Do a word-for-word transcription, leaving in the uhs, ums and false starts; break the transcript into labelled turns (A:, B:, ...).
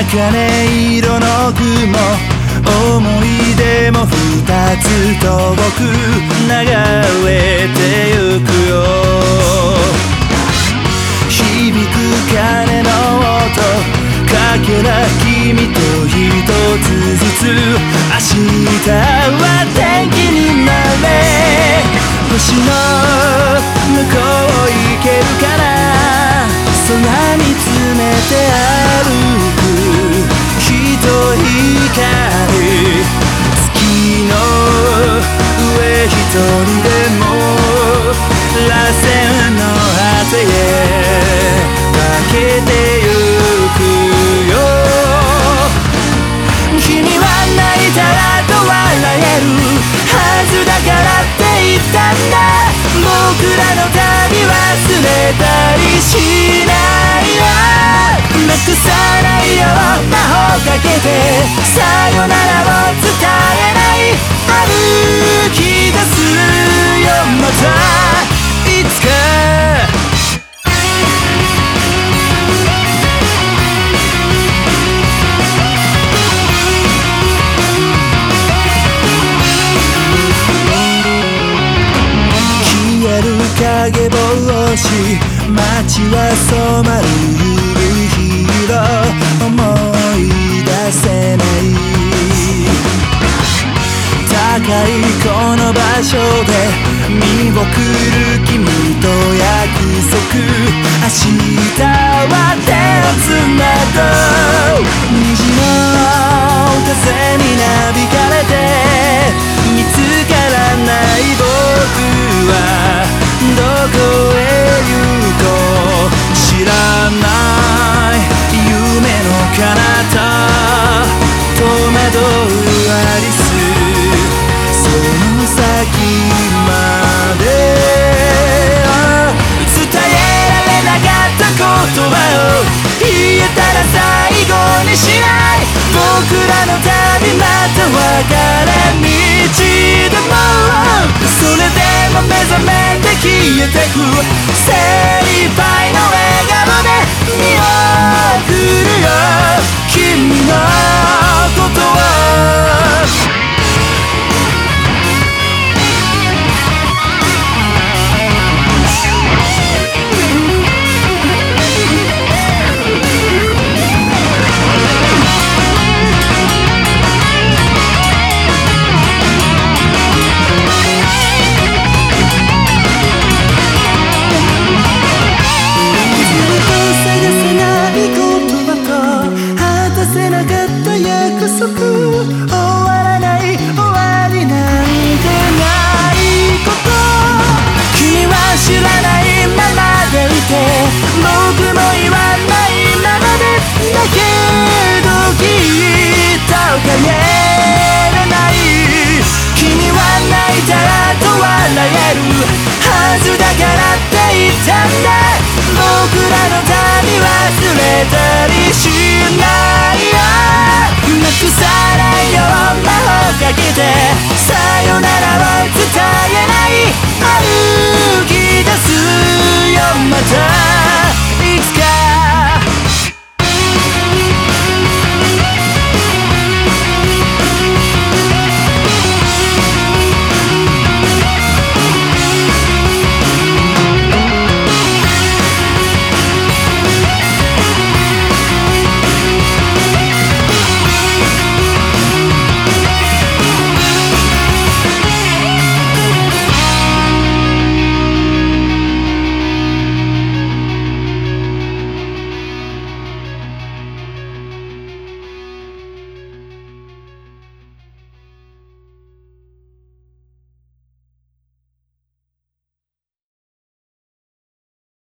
A: 茜色の雲、思い出も二つ遠く流れてゆくよ。響く鐘の音、かけら君と一つずつ。明日は天気になれ、星の向こう行けるかな。空見つめて歩く一人光、月の上一人でも螺旋の果てへかけてゆくよ。君は泣いたらと笑えるはずだからって言ったんだ。僕らの旅忘れたりしないよ。なくさないよ魔法かけて、さよならを伝えない。歩き出すよまたいつか。影帽子、街は染まる夕色、思い出せない。高いこの場所で見送る君と約束。明日は手をつなごう。虹の風になびかれて見つからない僕はどこへ行こう。知らない夢の彼方、戸惑うアリス、その先まで伝えられなかった言葉を言えたら最後にしない。僕らの旅また別れ道でも、それでも目覚めて消えてく精一杯の笑顔で見送るよ君のことを。終わらない終わりなんてないこと、君は知らないままでいて僕も言わないままで、だけどきっと帰れない。君は泣いたらと笑えるはずだからって言ったんだ。僕らの旅忘れたりしないよ。なくさないよ魔法かけて、さ